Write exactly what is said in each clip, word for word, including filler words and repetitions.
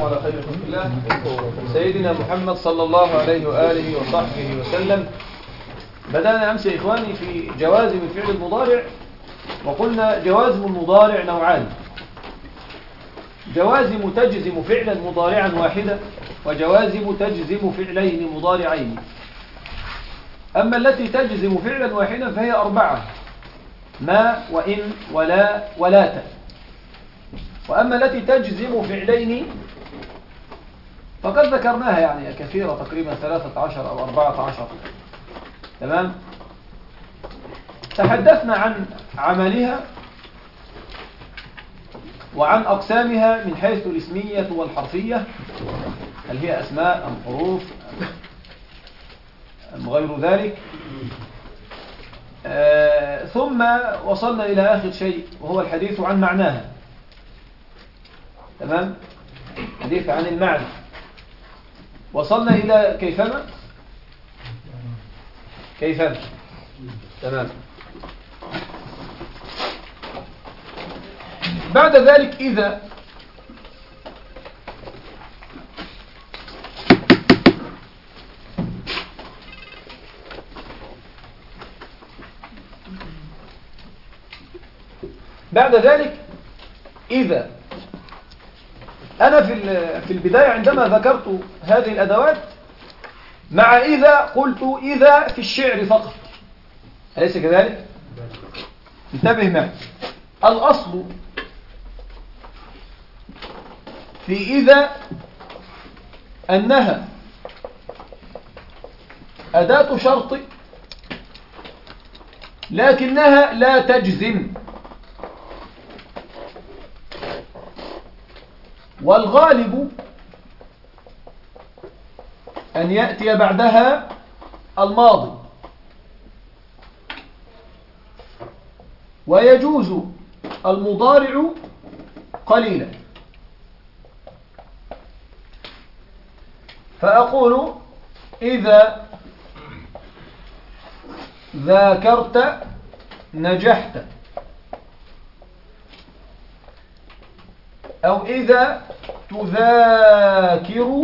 على خير خلق الله سيدنا محمد صلى الله عليه وآله وصحبه وسلم. بدأنا أمس يا إخواني في جوازم الفعل المضارع، وقلنا جوازم المضارع نوعان: جوازم تجزم فعلا مضارعا واحدا، وجوازم تجزم فعلين مضارعين. أما التي تجزم فعلا واحدا فهي أربعة: ما وإن ولا ولات. وأما التي تجزم فعلين فقد ذكرناها يعني كثيرة، تقريبا ثلاثة عشر أو أربعة عشر. تمام. تحدثنا عن عملها وعن أقسامها من حيث الاسمية والحرفية، هل هي أسماء أم حروف أم غير ذلك. آه ثم وصلنا إلى آخر شيء وهو الحديث عن معناها. تمام. حديث عن المعنى. وصلنا إلى كيفما كيفما تمام. بعد ذلك إذا بعد ذلك إذا أنا في في البداية عندما ذكرت هذه الأدوات مع إذا قلت إذا في الشعر فقط، أليس كذلك؟ انتبه معي. الأصل في إذا أنها أداة شرط لكنها لا تجزم، والغالب أن يأتي بعدها الماضي، ويجوز المضارع قليلا. فأقول إذا ذاكرت نجحت، أو إذا تذاكر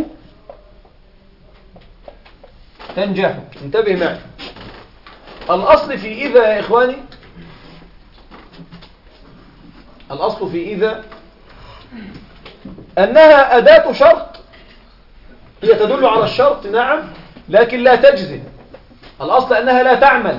تنجح. انتبه معي. الأصل في إذا يا إخواني، الأصل في إذا أنها أداة شرط، هي تدل على الشرط نعم، لكن لا تجزم. الأصل أنها لا تعمل.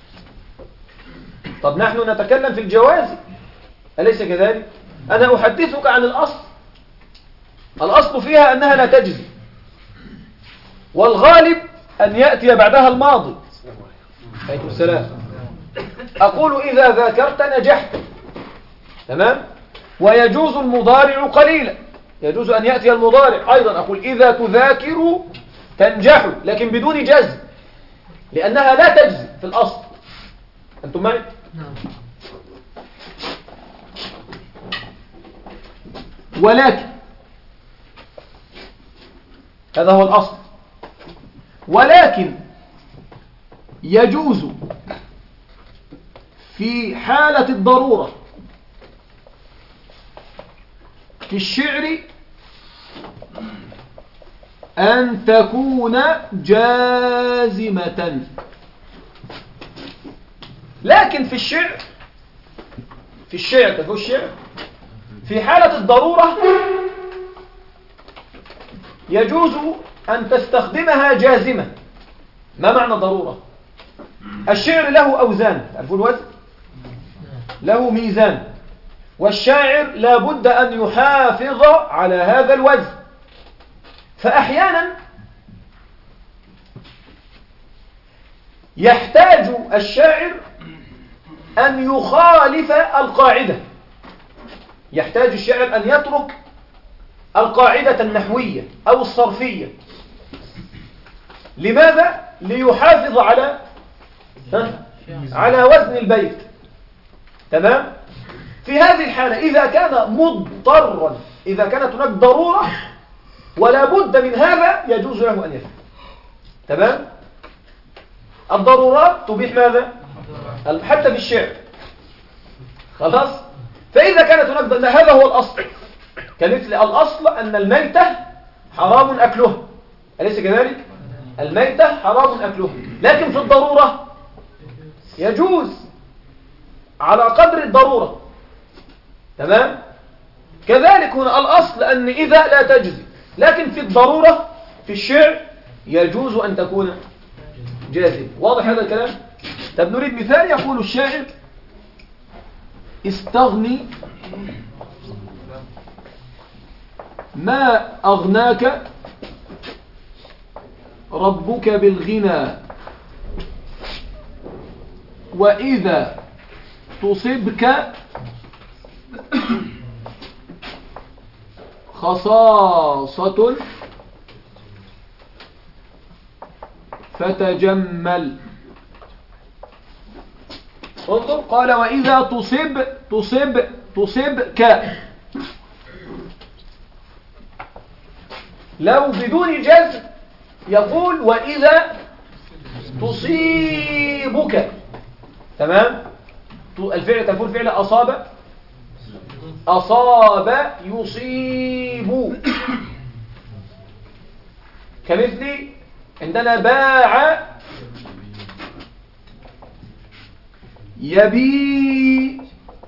طب نحن نتكلم في الجواز، أليس كذلك؟ أنا أحدثك عن الأصل. الأصل فيها أنها لا تجزم، والغالب أن يأتي بعدها الماضي. عليكم السلام. أقول إذا ذاكرت نجحت. تمام. ويجوز المضارع قليلا، يجوز أن يأتي المضارع أيضا. أقول إذا تذاكر تنجح، لكن بدون جزم، لأنها لا تجزم في الأصل. أنتم معي؟ ولكن هذا هو الأصل. ولكن يجوز في حالة الضرورة في الشعر أن تكون جازمة. لكن في الشعر في الشعر تقول الشعر في حالة الضرورة يجوز أن تستخدمها جازمة. ما معنى ضرورة؟ الشعر له أوزان، تعرفون الوزن؟ له ميزان، والشاعر لا بد أن يحافظ على هذا الوزن. فأحيانا يحتاج الشاعر أن يخالف القاعدة، يحتاج الشاعر أن يترك القاعدة النحوية أو الصرفية. لماذا؟ ليحافظ على على وزن البيت. تمام؟ في هذه الحالة إذا كان مضطرا، إذا كانت هناك ضرورة ولا بد من هذا، يجوز له أن يفعل. تمام؟ الضرورات تبيح ماذا؟ حتى في الشعر. خلاص؟ فإذا كانت هناك، هذا هو الأصل. كمثل الأصل أن الميتة حرام أكلها، أليس كذلك؟ الميتة حرام أكلها، لكن في الضرورة يجوز على قدر الضرورة. تمام؟ كذلك هنا الأصل أن إذا لا تجزي، لكن في الضرورة في الشعر يجوز أن تكون جازم. واضح هذا الكلام؟ طب نريد مثال. يقول الشاعر: استغني ما أغناك ربك بالغنى، وإذا تصبك خصاصة فتجمل. انظر، قال: وإذا تصب تصب تصبك. لو بدون جزم يقول: وإذا تصيبك. تمام؟ الفعل تكون فعل أصاب، أصاب يصيب. كمثل عندنا باع يبيع.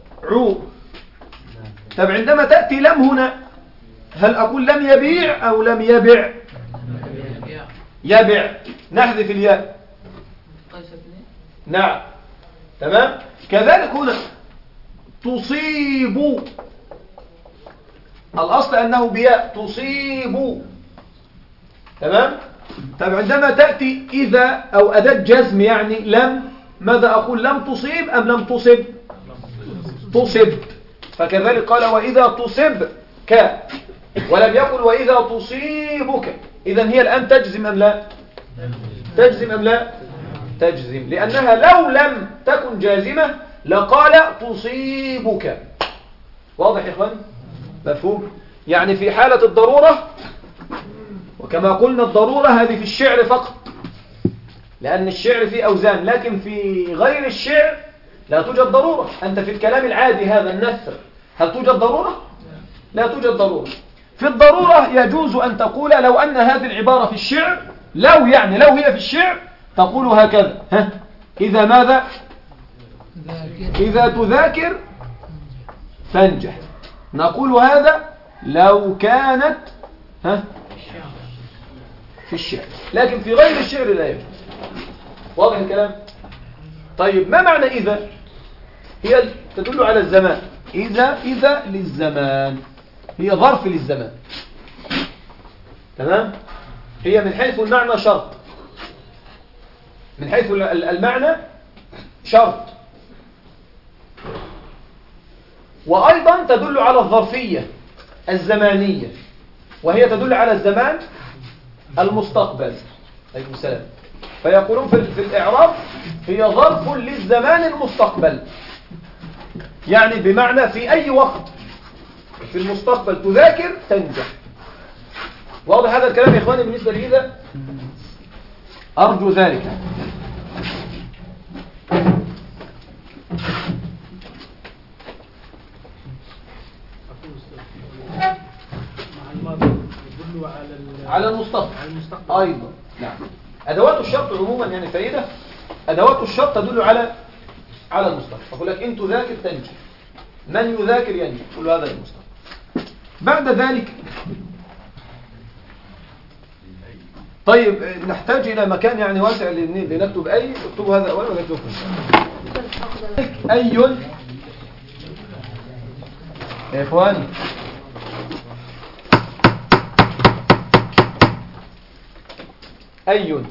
طب عندما تأتي لم هنا هل أقول لم يبيع أو لم يبع؟ يبع، نحذف الياء. نعم. تمام. كذلك هنا تصيب، الأصل أنه بياء، تصيب. تمام. طب عندما تأتي إذا أو أداة جزم يعني لم، ماذا أقول؟ لم تصيب أم لم تصب؟ تصب. فكذلك قال: وإذا تصبك، ولم يقل وإذا تصيبك. إذن هي الآن تجزم أم لا؟ تجزم أم لا؟ تجزم، لأنها لو لم تكن جازمة لقال تصيبك. واضح يا إخوان؟ مفهوم؟ يعني في حالة الضرورة، وكما قلنا الضرورة هذه في الشعر فقط، لأن الشعر فيه أوزان، لكن في غير الشعر لا توجد ضرورة. أنت في الكلام العادي هذا النثر هل توجد ضرورة؟ لا توجد ضرورة. في الضرورة يجوز أن تقول لو أن هذه العبارة في الشعر، لو يعني لو هي في الشعر تقول هكذا: ها إذا ماذا؟ إذا تذاكر تنجح. نقول هذا لو كانت ها في الشعر، لكن في غير الشعر لا يجوز. واضح الكلام؟ طيب ما معنى إذا؟ هي تدل على الزمان. إذا إذا للزمان، هي ظرف للزمان. تمام؟ هي من حيث المعنى شرط، من حيث المعنى شرط، وأيضا تدل على الظرفية الزمانية، وهي تدل على الزمان المستقبل. عليكم السلام. فيقولون في الإعراب هي ظرف للزمان المستقبل، يعني بمعنى في أي وقت في المستقبل تذاكر تنجح. واضح هذا الكلام يا إخواني بالنسبة لإذا؟ أرجو ذلك. على المستقبل أيضا. نعم. أدوات الشرط عموما يعني فائدة، أدوات الشرط تدل على على المستقبل. أقول لك إن تذاكر تنجح، من يذاكر ينجح، كل هذا المستقبل. بعد ذلك طيب نحتاج إلى مكان يعني واسع لنكتب أي. اكتب هذا أولا ونكتب أي يا إخواني. أي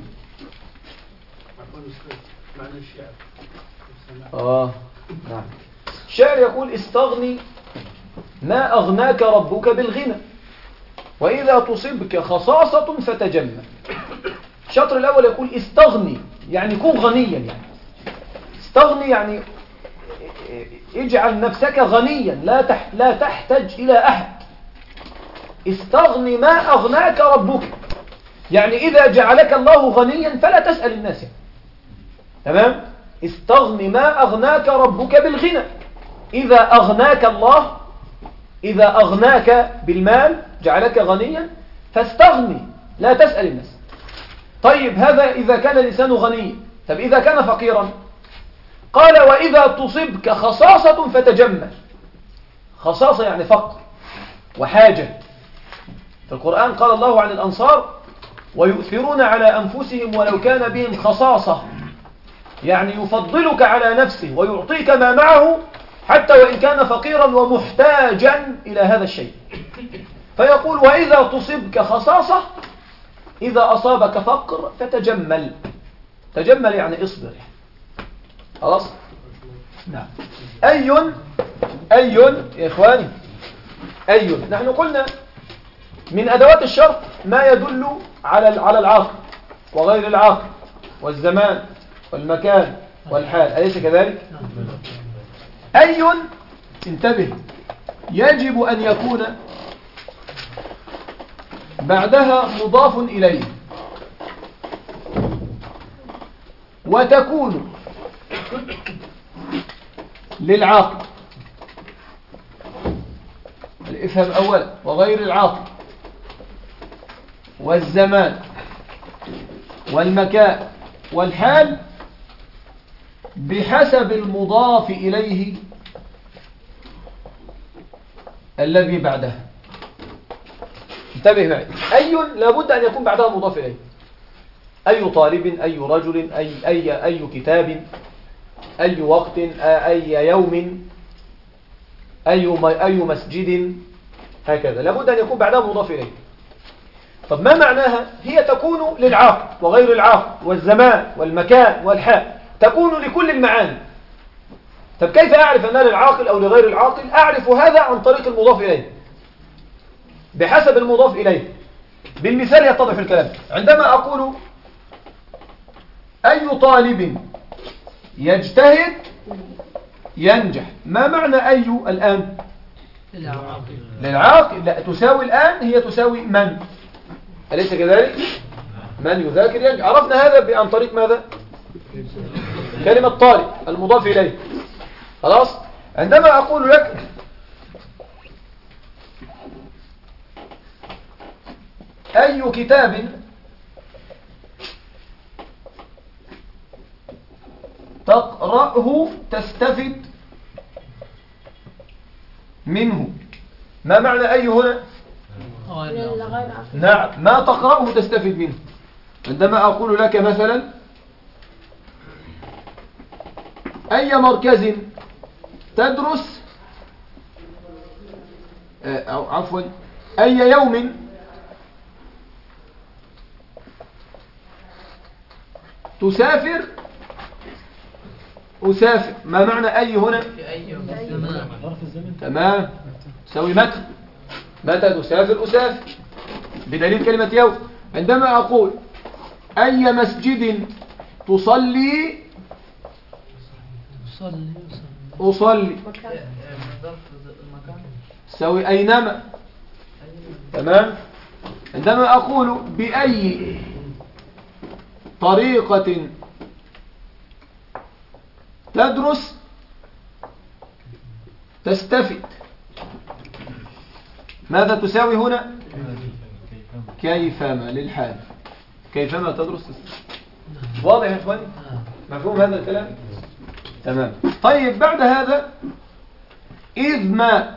آه نعم. الشاعر يقول: استغني ما أغناك ربك بالغنى، وإذا تصبك خصاصة فتجمل. الشطر الأول يقول استغني يعني كن غنيا، يعني استغني يعني اجعل نفسك غنيا لا تح لا تحتاج إلى أحد. استغني ما أغناك ربك، يعني إذا جعلك الله غنيا فلا تسأل الناس. تمام؟ استغني ما أغناك ربك بالغنى. إذا أغناك الله، إذا أغناك بالمال جعلك غنيا فاستغني لا تسأل الناس. طيب هذا إذا كان الإنسان غني، طب إذا كان فقيرا؟ قال وإذا تصبك خصاصة فتجمل. خصاصة يعني فقر وحاجة. في القرآن قال الله عن الأنصار ويؤثرون على أنفسهم ولو كان بهم خصاصة، يعني يفضلك على نفسه ويعطيك ما معه حتى وإن كان فقيرا ومحتاجا إلى هذا الشيء. فيقول وإذا تصبك خصاصة، إذا أصابك فقر فتجمل. تجمل يعني اصبر. خلاص؟ نعم. أي أي يا إخواني أي، نحن قلنا من أدوات الشرط ما يدل على على العاقل وغير العاقل والزمان والمكان والحال، أليس كذلك؟ أي انتبه يجب أن يكون بعدها مضاف إليه، وتكون للعاقل، الإفهام أولا، وغير العاقل والزمان والمكان والحال بحسب المضاف إليه الذي بعدها. انتبه معي، أي لابد أن يكون بعدها مضاف إليه. أي طالب، أي رجل، أي, أي, أي كتاب، أي وقت، أي يوم، أي, أي مسجد، هكذا لابد أن يكون بعدها مضاف إليه. طب ما معناها؟ هي تكون للعاقل وغير العاقل والزمان والمكان والحال، تكون لكل المعاني. طب كيف أعرف أنها للعاقل أو لغير العاقل؟ أعرف هذا عن طريق المضاف إليه بحسب المضاف إليه. بالمثال يتضح الكلام. عندما أقول أي طالب يجتهد ينجح، ما معنى أي الآن؟ للعاقل. للعاقل. لا، تساوي الآن هي تساوي من، أليس كذلك؟ من يذاكر ينجح. عرفنا هذا عن طريق ماذا؟ كلمة طالب المضاف إليه. خلاص. عندما أقول لك أي كتاب تقرأه تستفد منه، ما معنى أي هنا؟ نعم، ما تقرأه تستفد منه. عندما أقول لك مثلا أي مركز تدرس، أو عفوا أي يوم تسافر أسافر، ما معنى أي هنا؟ تمام، تساوي متى. متى تسافر أسافر بدليل كلمة يوم. عندما أقول أي مسجد تصلي أصلي، تساوي أينما. تمام. عندما أقول بأي طريقة تدرس تستفد، ماذا تساوي هنا؟ كيفما للحال، كيفما تدرس تستفد. واضح يا اخواني؟ مفهوم هذا الكلام؟ تمام. طيب بعد هذا إذ ما،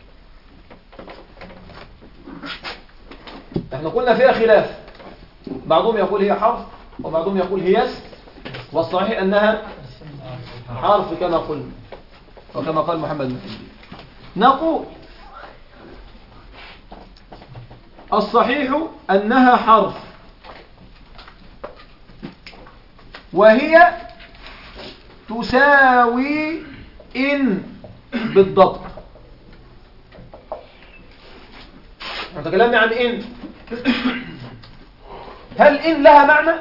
احنا قلنا فيها خلاف، بعضهم يقول هي حرف وبعضهم يقول هي اسم، والصحيح أنها حرف كما قلنا وكما قال محمد بن سيرين. نقول الصحيح أنها حرف، وهي تساوي إن بالضبط. تكلمنا عن إن، هل إن لها معنى؟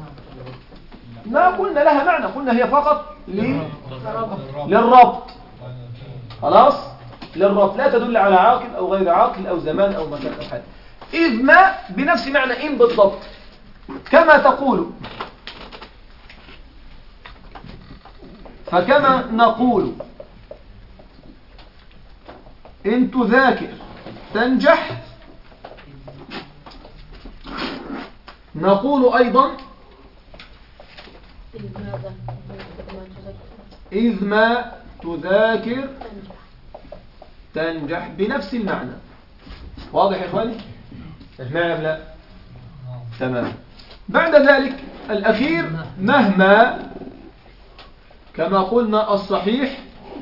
ما قلنا لها معنى، قلنا هي فقط للربط. خلاص، للربط، لا تدل على عاقل أو غير عاقل أو زمان أو مكان أو حد. إذ ما بنفس معنى إن بالضبط، كما تقول، فكما نقول إن تذاكر تنجح. نقول أيضا إذ ما تذاكر تنجح بنفس المعنى. واضح يا إخواني؟ معنا لا؟ تمام. بعد ذلك الأخير مهما، كما قلنا الصحيح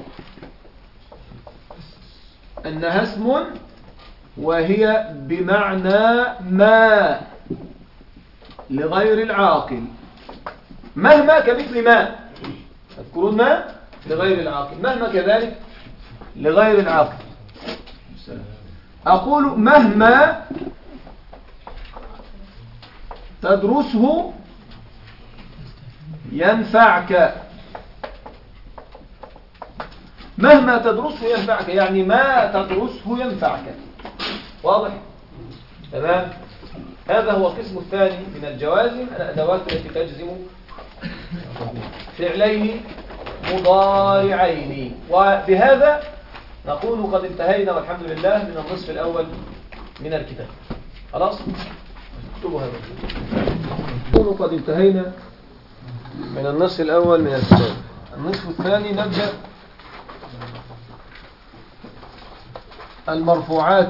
أنها اسم وهي بمعنى ما لغير العاقل. مهما كمثل ما، تذكرون ما لغير العاقل، مهما كذلك لغير العاقل. أقول مهما تدرسه ينفعك. مهما تدرسه ينفعك، يعني ما تدرسه ينفعك. واضح؟ تمام. هذا هو القسم الثاني من الجوازم، الأدوات التي تجزم فعلين مضارعين. وبهذا نكون قد انتهينا والحمد لله من النصف الأول من الكتاب. خلاص؟ اكتبوا هذا. نكون قد انتهينا من النصف الأول من الكتاب. النصف الثاني نبدأ المرفوعات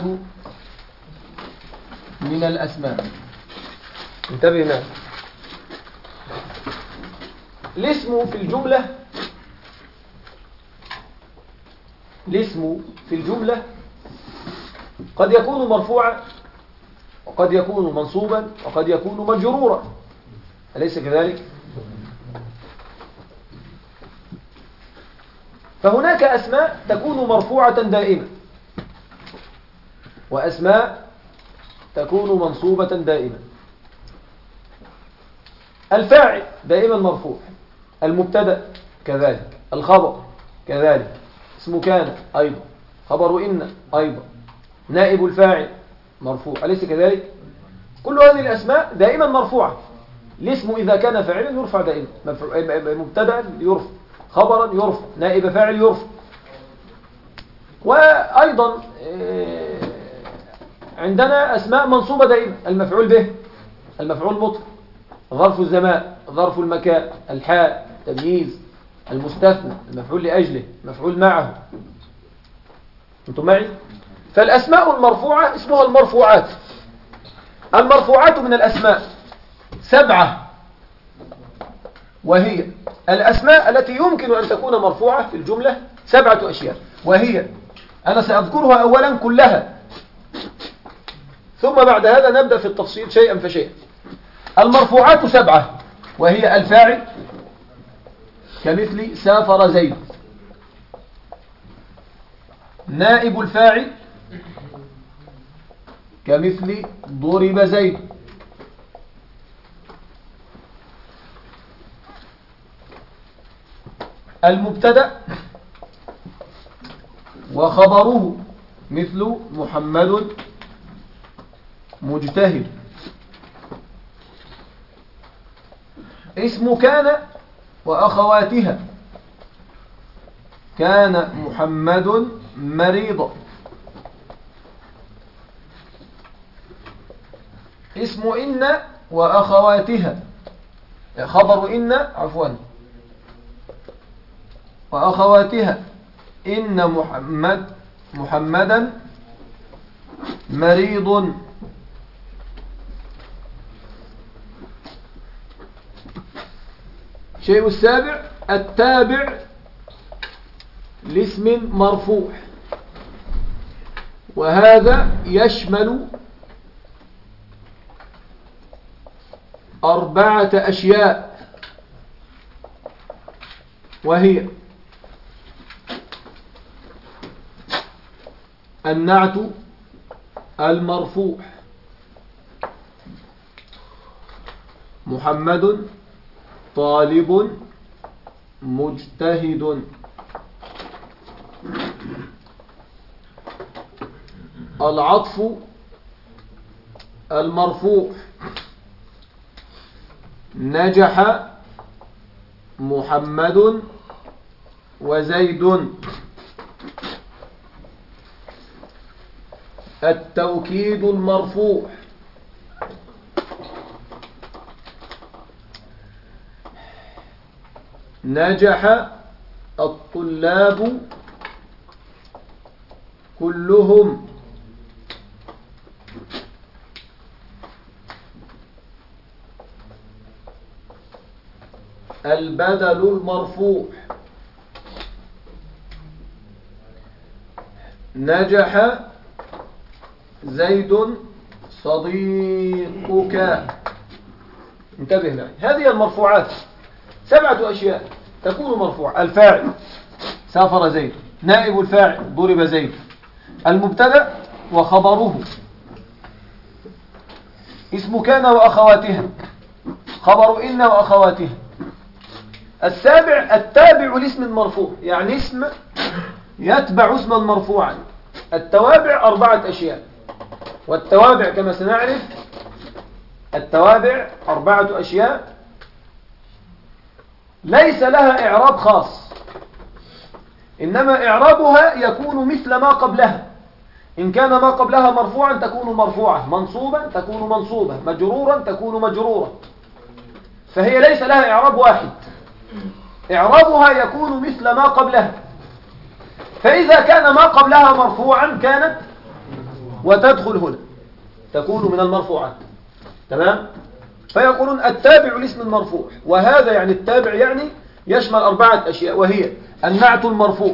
من الأسماء. انتبه معي. الاسم في الجملة الاسم في الجملة قد يكون مرفوعا وقد يكون منصوبا وقد يكون مجرورا، أليس كذلك؟ فهناك أسماء تكون مرفوعة دائما، وأسماء تكون منصوبة دائما. الفاعل دائما مرفوع، المبتدأ كذلك، الخبر كذلك، اسم كان أيضا، خبر إن أيضا، نائب الفاعل مرفوع، أليس كذلك؟ كل هذه الأسماء دائما مرفوعة. الاسم إذا كان فاعلا يرفع دائما، مبتدأ يرفع، خبرا يرفع، نائب فاعل يرفع. وأيضا عندنا أسماء منصوبة دائما، المفعول به، المفعول مطلق، ظرف الزمان، ظرف المكان، الحال، تمييز، المستثنى، المفعول لأجله، المفعول معه. أنتم معي؟ فالأسماء المرفوعة اسمها المرفوعات. المرفوعات من الأسماء سبعة، وهي الأسماء التي يمكن أن تكون مرفوعة في الجملة سبعة أشياء، وهي أنا سأذكرها أولا كلها، ثم بعد هذا نبدأ في التفصيل شيئا فشيئا. المرفوعات سبعة، وهي الفاعل كمثل سافر زيد، نائب الفاعل كمثل ضرب زيد، المبتدأ وخبره مثل محمد مجتهد، اسم كان وأخواتها، كان محمد مريضا، اسم إن وأخواتها، خبر إن عفوا وأخواتها، إن محمد محمدا مريض، شيء السابع التابع لاسم مرفوع، وهذا يشمل أربعة أشياء، وهي النعت المرفوع، محمد طالب مجتهد، العطف المرفوع، نجح محمد وزيد، التوكيد المرفوع. نجح الطلاب كلهم. البدل المرفوع. نجح زيد صديقك. انتبه معي، هذه المرفوعات سبعة أشياء تكون مرفوعة. الفاعل سافر زيد، نائب الفاعل ضرب زيد، المبتدأ وخبره، اسم كان وأخواتها، خبر إن وأخواتها. السابع التابع لاسم المرفوع، يعني اسم يتبع اسما مرفوعا. التوابع أربعة أشياء، والتوابع كما سنعرف التوابع أربعة أشياء ليس لها إعراب خاص، إنما إعرابها يكون مثل ما قبلها. إن كان ما قبلها مرفوعا تكون مرفوعة، منصوبا تكون منصوبة، مجرورا تكون مجرورة. فهي ليس لها إعراب واحد، إعرابها يكون مثل ما قبلها. فإذا كان ما قبلها مرفوعا كانت وتدخل هنا تكون من المرفوعات. تمام؟ فيقولون التابع لاسم المرفوع، وهذا يعني التابع يعني يشمل أربعة أشياء، وهي النعت المرفوع،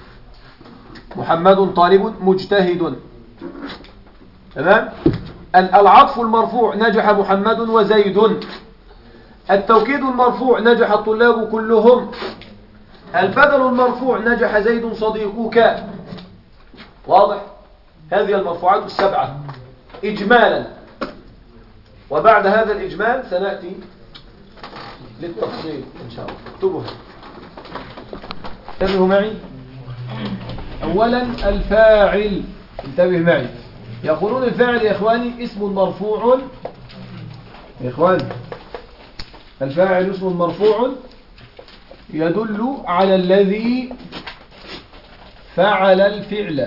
محمد طالب مجتهد. تمام؟ العطف المرفوع، نجح محمد وزيد. التوكيد المرفوع، نجح الطلاب كلهم. البدل المرفوع، نجح زيد صديقك. واضح؟ هذه المرفوعات السبعة إجمالا، وبعد هذا الإجمال سنأتي للتفصيل إن شاء الله. اكتبوها، انتبهوا معي. أولا الفاعل، انتبه معي. يقولون الفاعل يا إخواني اسم مرفوع. يا إخواني الفاعل اسم مرفوع يدل على الذي فعل الفعل.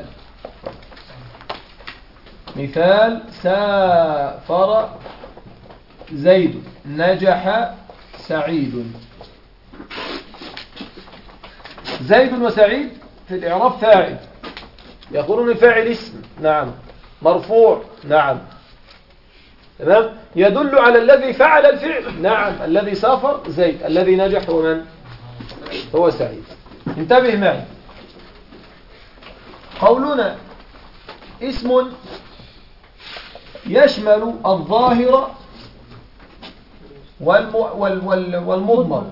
مثال سافر زيد، نجح سعيد. زيد وسعيد في الإعراب فاعل. يقولون الفاعل اسم، نعم. مرفوع، نعم. تمام. يدل على الذي فعل الفعل، نعم. الذي سافر زيد، الذي نجح هو من؟ هو سعيد. انتبه معي. قولنا اسم يشمل الظاهر والم... وال... وال... والمضمر.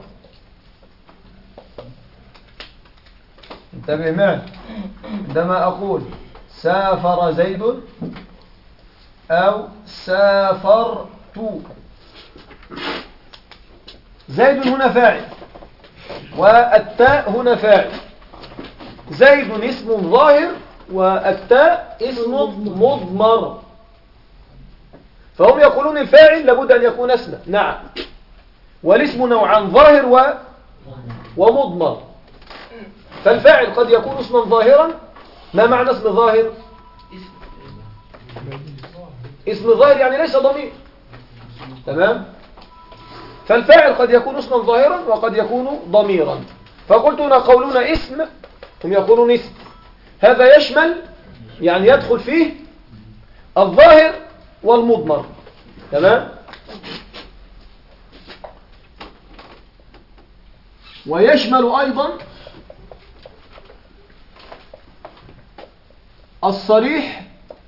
انتبه معي. عندما أقول سافر زيد أو سافرت، زيد هنا فاعل والتاء هنا فاعل. زيد اسم ظاهر والتاء اسم مضمر. فهم يقولون الفاعل لابد أن يكون اسما، نعم. والاسم نوعان، ظاهر و... ومضمر. فالفاعل قد يكون اسما ظاهرا. ما معنى اسم ظاهر؟ اسم ظاهر يعني ليس ضمير. تمام. فالفاعل قد يكون اسما ظاهرا وقد يكون ضميرا. فقلت هنا قولنا اسم، هم يقولون اسم، هذا يشمل يعني يدخل فيه الظاهر والمضمر. تمام. ويشمل أيضا الصريح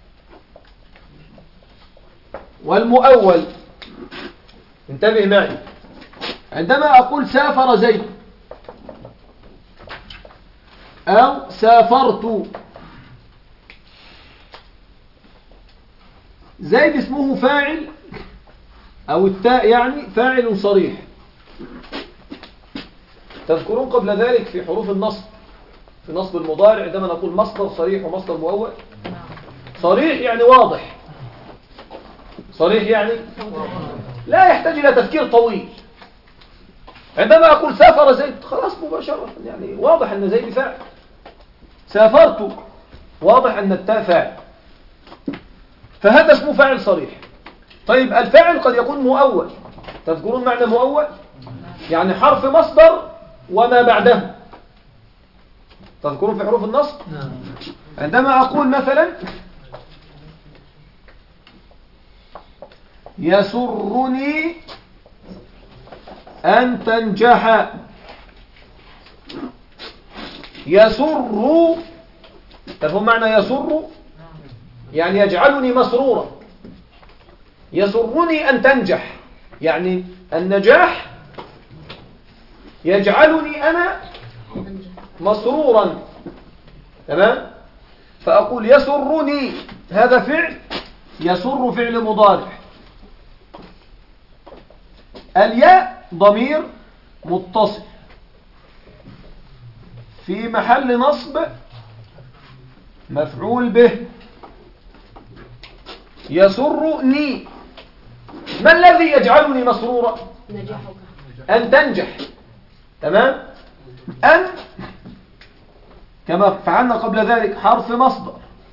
والمؤول. انتبه معي. عندما أقول سافر زيد أو سافرت، زيد اسمه فاعل أو التاء يعني فاعل صريح. تذكرون قبل ذلك في حروف النصب، في نصب المضارع عندما نقول مصدر صريح ومصدر مؤول. صريح يعني واضح، صريح يعني لا يحتاج إلى تفكير طويل. عندما أقول سافر زيد خلاص مباشرة يعني واضح أن زيد فاعل. سافرت واضح أن التاء فاعل. فهذا اسمه فاعل صريح. طيب الفاعل قد يكون مؤول. تذكرون معنى مؤول؟ يعني حرف مصدر وما بعده. تذكرون في حروف النصب؟ عندما أقول مثلا يسرني أن تنجح. يسر، تفهم معنى يسر؟ يعني يجعلني مسرورا. يسرني أن تنجح، يعني النجاح يجعلني أنا مسرورا. تمام؟ فأقول يسرني، هذا فعل، يسر فعل مضارع. الياء ضمير متصل في محل نصب مفعول به. يسرني، ما الذي يجعلني مسرورا؟ نجاحك. أن تنجح. تمام؟ أن كما فعلنا قبل ذلك حرف مصدر.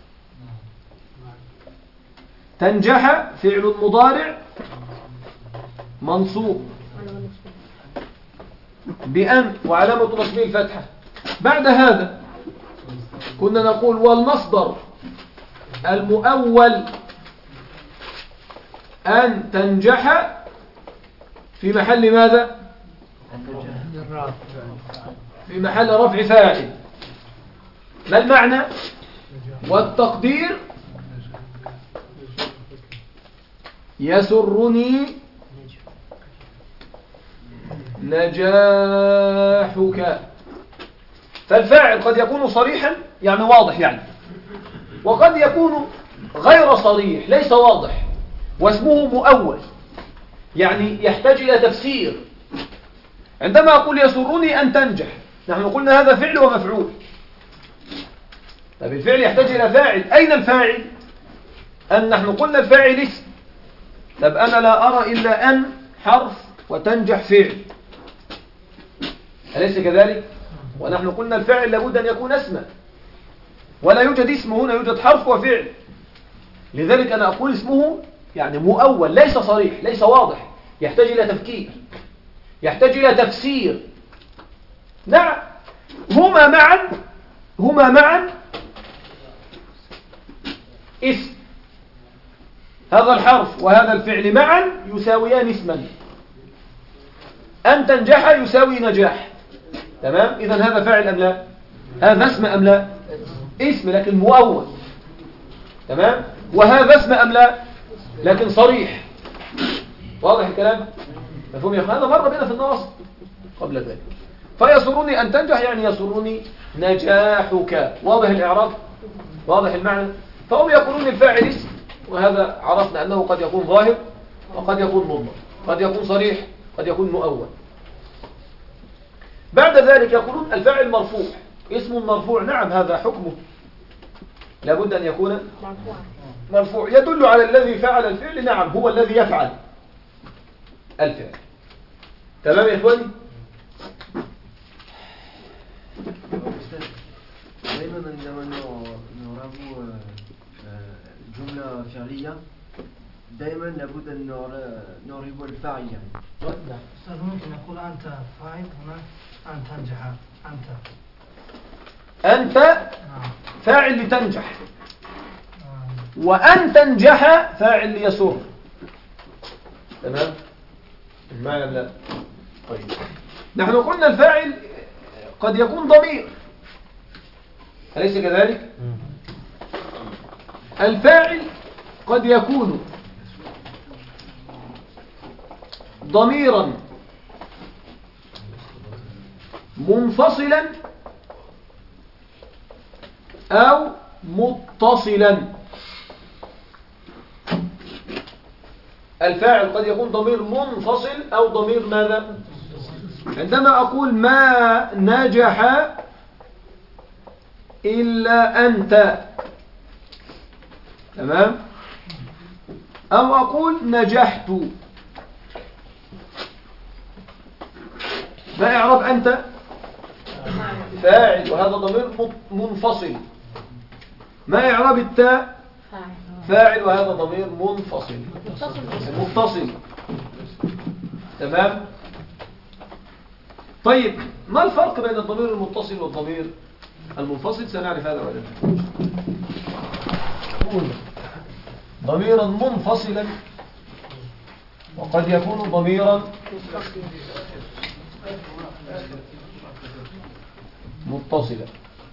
تنجح فعل مضارع منصوب بأن وعلامة نصبه الفتحة. بعد هذا كنا نقول والمصدر المؤول أن تنجح في محل ماذا؟ في محل رفع فاعل. ما المعنى؟ والتقدير يسرني نجاحك. فالفاعل قد يكون صريحا يعني واضح يعني، وقد يكون غير صريح ليس واضح واسمه مؤول يعني يحتاج إلى تفسير. عندما أقول يسرني أن تنجح، نحن قلنا هذا فعل ومفعول. طيب الفعل يحتاج إلى فاعل، أين الفاعل؟ أن نحن قلنا الفاعل اسم. طب أنا لا أرى إلا أن حرف وتنجح فعل، أليس كذلك؟ ونحن قلنا الفاعل لابد أن يكون اسما، ولا يوجد اسم هنا، يوجد حرف وفعل. لذلك أنا أقول اسمه يعني مؤول ليس صريح ليس واضح، يحتاج إلى تفكير، يحتاج إلى تفسير. نعم، هما معا هما معا اسم. هذا الحرف وهذا الفعل معا يساويان اسما. أن تنجح يساوي نجاح. تمام؟ إذن هذا فاعل أم لا؟ هذا اسم أم لا؟ اسم لكن مؤول. تمام؟ وهذا اسم أم لا؟ لكن صريح. واضح الكلام؟ مفهوم يا أخي؟ هذا مر بنا في النص قبل ذلك. فيسرني أن تنجح يعني يسرني نجاحك. واضح الإعراب؟ واضح المعنى؟ فهم يقولون الفاعل اسم، وهذا عرفنا أنه قد يكون ظاهر وقد يكون مضمر، قد يكون صريح قد يكون مؤول. بعد ذلك يقولون الفاعل مرفوع. اسم مرفوع، نعم هذا حكمه لابد أن يكون مرفوع، يدل على الذي فعل الفعل. نعم هو الذي يفعل الفعل. تمام يا إخواني؟ دائما عندما نرى جملة فعلية دائما لابد أن نعرب الفاعل يعني. أستاذ ممكن نقول أنت فاعل هنا، أن تنجح. أنت أنت فاعل لتنجح، وأن تنجح فاعل ليسر. تمام؟ المعنى لا. طيب نحن قلنا الفاعل قد يكون ضمير، أليس كذلك؟ الفاعل قد يكون ضميرا منفصلا أو متصلا. الفاعل قد يكون ضمير منفصل أو ضمير ماذا؟ عندما أقول ما نجح إلا أنت، تمام؟ أو أقول نجحت. ما إعراب أنت؟ فاعل وهذا ضمير منفصل. ما إعراب التاء؟ فاعل وهذا ضمير منفصل متصل. تمام. طيب ما الفرق بين الضمير المتصل والضمير المنفصل؟ سنعرف هذا بعد. ضميرا منفصلا وقد يكون ضميرا متصلا.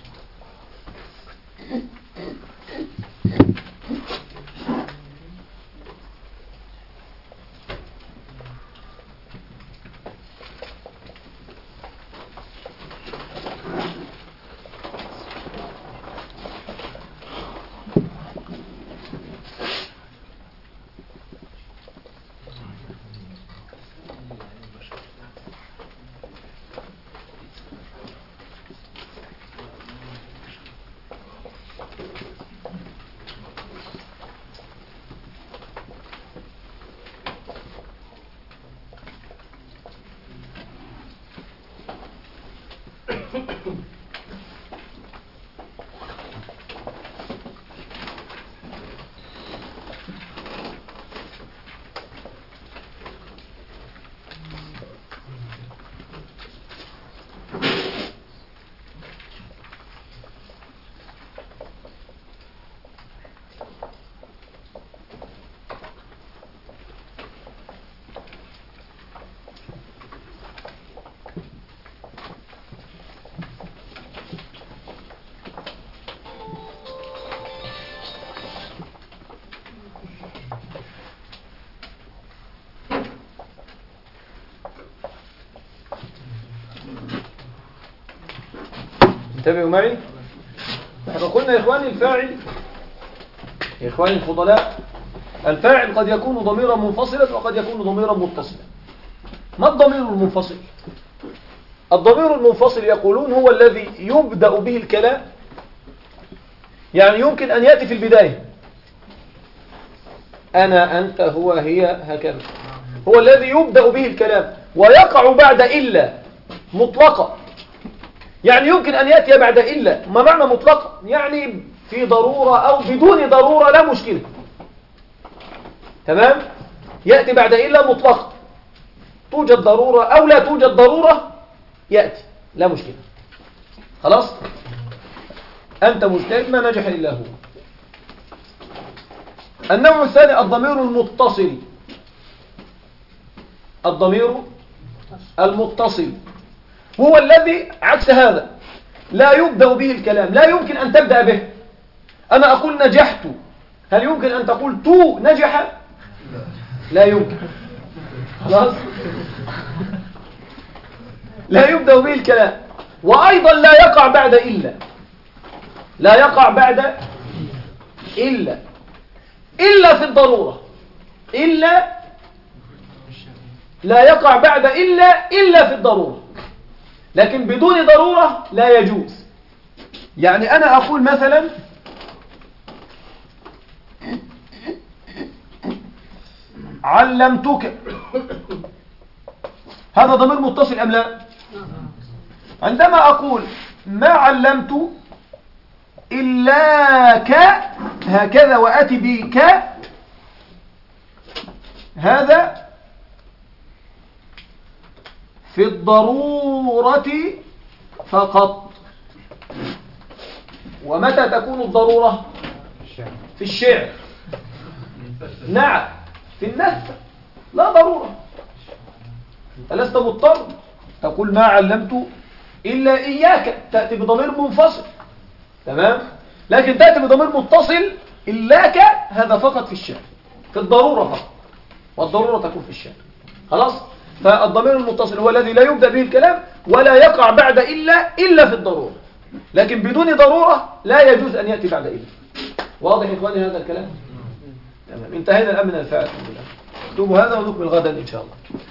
انتبهوا معي. نحن قلنا يا إخواني الفاعل يا إخواني الفضلاء الفاعل قد يكون ضميرا منفصلا وقد يكون ضميرا متصلا. ما الضمير المنفصل؟ الضمير المنفصل يقولون هو الذي يبدأ به الكلام، يعني يمكن أن يأتي في البداية أنا أنت هو هي هكذا، هو الذي يبدأ به الكلام ويقع بعد إلا مطلقة. يعني يمكن أن يأتي بعد إلا، ما معنى مطلقة؟ يعني في ضرورة أو بدون ضرورة لا مشكلة. تمام؟ يأتي بعد إلا مطلقة، توجد ضرورة أو لا توجد ضرورة يأتي لا مشكلة. خلاص؟ أنت مجتهد ما نجح إلا هو. النوع الثاني الضمير المتصل. الضمير المتصل هو الذي عكس هذا لا يبدأ به الكلام، لا يمكن أن تبدأ به. أنا أقول نجحت، هل يمكن أن تقول تو نجح؟ لا يمكن. خلاص؟ لا يبدأ به الكلام، وأيضا لا يقع بعد إلا، لا يقع بعد إلا إلا في الضرورة، إلا لا يقع بعد إلا إلا في الضرورة، لكن بدون ضرورة لا يجوز. يعني أنا أقول مثلا علمتك، هذا ضمير متصل أم لا؟ عندما أقول ما علمت إلا ك هكذا وأتي بك، هذا في الضرورة فقط. ومتى تكون الضرورة؟ في الشعر. نعم، في النثر لا ضرورة، فلست مضطر تقول ما علمت إلا إياك، تأتي بضمير منفصل. تمام؟ لكن تأتي بضمير متصل إلاك، هذا فقط في الشعر، في الضرورة فقط، والضرورة تكون في الشعر. خلاص؟ فالضمير المتصل هو الذي لا يبدأ به الكلام ولا يقع بعد إلا إلا في الضرورة، لكن بدون ضرورة لا يجوز أن يأتي بعد إلا. واضح يا إخواني هذا الكلام؟ تمام. انتهينا الآن من الفاعل. اكتبوا هذا ونكمل غدا إن شاء الله.